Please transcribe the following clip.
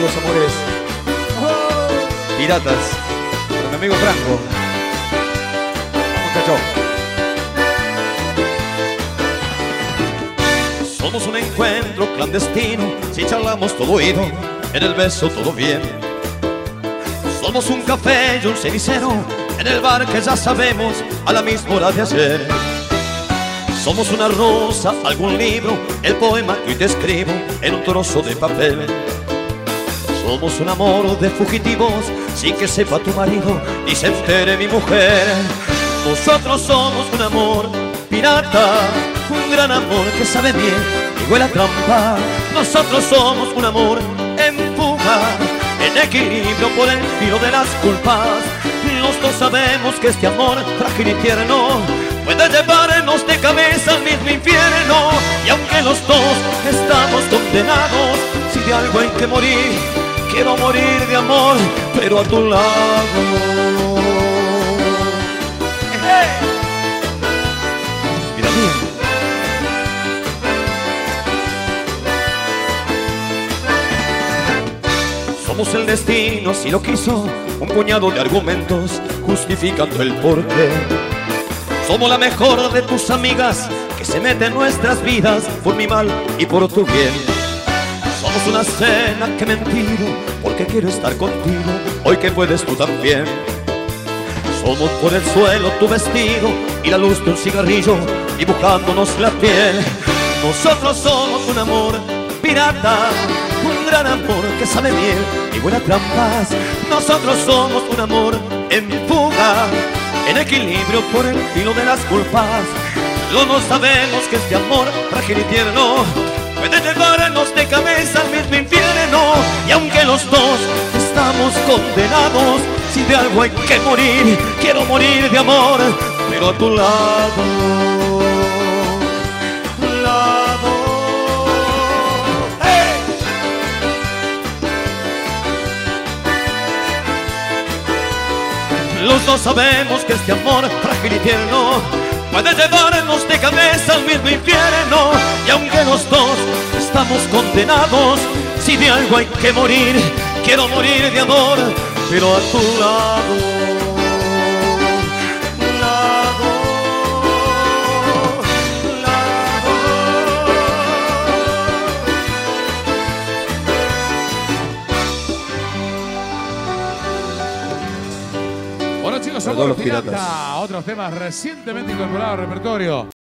los amores piratas. Para mi amigo Franco. Muchacho. Somos un encuentro clandestino, si charlamos todo oído, en el beso todo bien. Somos un café y un cenicero, en el bar que ya sabemos, a la misma hora de ayer. Somos una rosa, algún libro, el poema que hoy te escribo en un trozo de papel. Somos un amor de fugitivos, sin que sepa tu marido ni se entere mi mujer. Nosotros somos un amor pirata, un gran amor que sabe bien y huele a trampa. Nosotros somos un amor en fuga, en equilibrio por el filo de las culpas. Los dos sabemos que este amor frágil y tierno puede llevarnos de cabeza al mismo infierno. Y aunque los dos estamos condenados, si de algo hay que morir, quiero morir de amor, pero a tu lado. Mira bien. Somos el destino, si lo quiso, un puñado de argumentos justificando el porqué. Somos la mejor de tus amigas que se mete en nuestras vidas por mi mal y por tu bien. Somos una cena que he mentido porque quiero estar contigo hoy que puedes tú también. Somos por el suelo tu vestido y la luz de un cigarrillo dibujándonos la piel. Nosotros somos un amor pirata, un gran amor que sabe bien y buenas trampas. Nosotros somos un amor en fuga, en equilibrio por el filo de las culpas. Los dos sabemos que este amor frágil y tierno puede llevarnos de cabeza al mismo infierno. Y aunque los dos estamos condenados, si de algo hay que morir, quiero morir de amor, pero a tu lado. Los dos sabemos que este amor frágil y tierno puede llevarnos de cabeza al mismo infierno. Y aunque los dos estamos condenados, si de algo hay que morir, quiero morir de amor, pero a tu lado. Bueno chicos, somos los Pirata. Otros temas recientemente incorporados al repertorio.